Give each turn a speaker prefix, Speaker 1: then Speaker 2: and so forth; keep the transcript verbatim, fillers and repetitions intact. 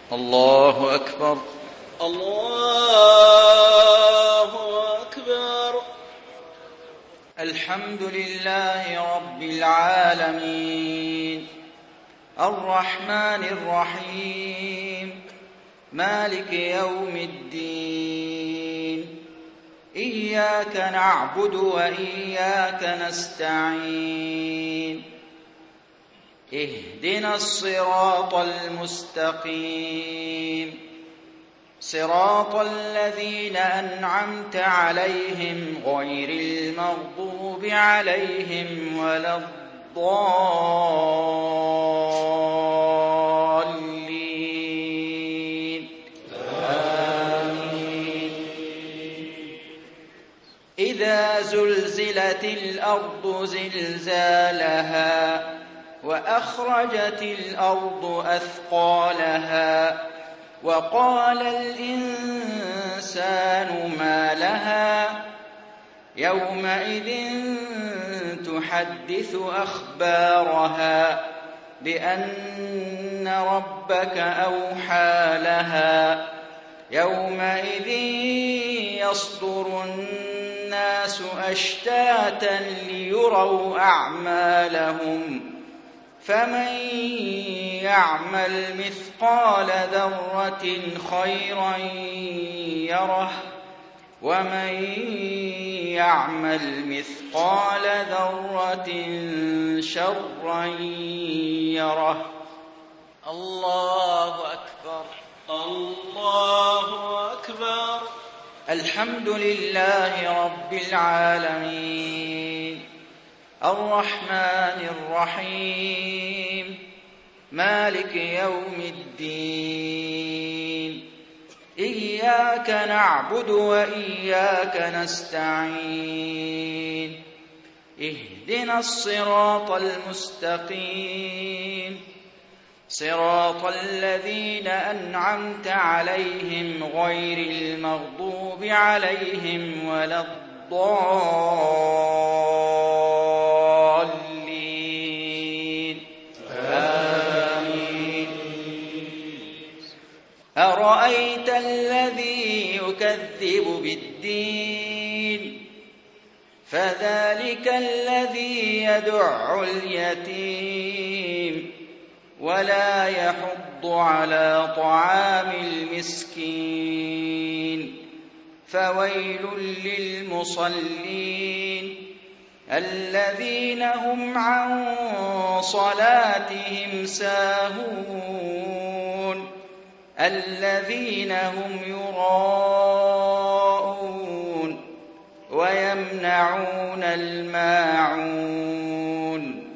Speaker 1: الله أكبر.
Speaker 2: الله أكبر.
Speaker 1: الحمد لله رب العالمين، الرحمن الرحيم، مالك يوم الدين، إياك نعبد وإياك نستعين، اهدنا الصراط المستقيم، صراط الذين أنعمت عليهم غير المغضوب عليهم ولا الضالين. آمين. إذا زلزلت الأرض زلزالها وأخرجت الأرض أثقالها وقال الإنسان ما لها يومئذ تحدث أخبارها بأن ربك أوحى لها يومئذ يصدر الناس أشتاتا ليروا أعمالهم فمن يعمل مثقال ذرة خيرا يره ومن يعمل مثقال ذرة شرا يره. الله أكبر.
Speaker 2: الله أكبر.
Speaker 1: الحمد لله رب العالمين، الرحمن الرحيم، مالك يوم الدين، إياك نعبد وإياك نستعين، اهدنا الصراط المستقيم، صراط الذين أنعمت عليهم غير المغضوب عليهم ولا الضالين. آمين. أرأيت الذي يكذب بالدين فذلك الذي يدع اليتيم ولا يحض على طعام المسكين فويل للمصلين الذين هم عن صلاتهم ساهون الذين هم يراءون ويمنعون الماعون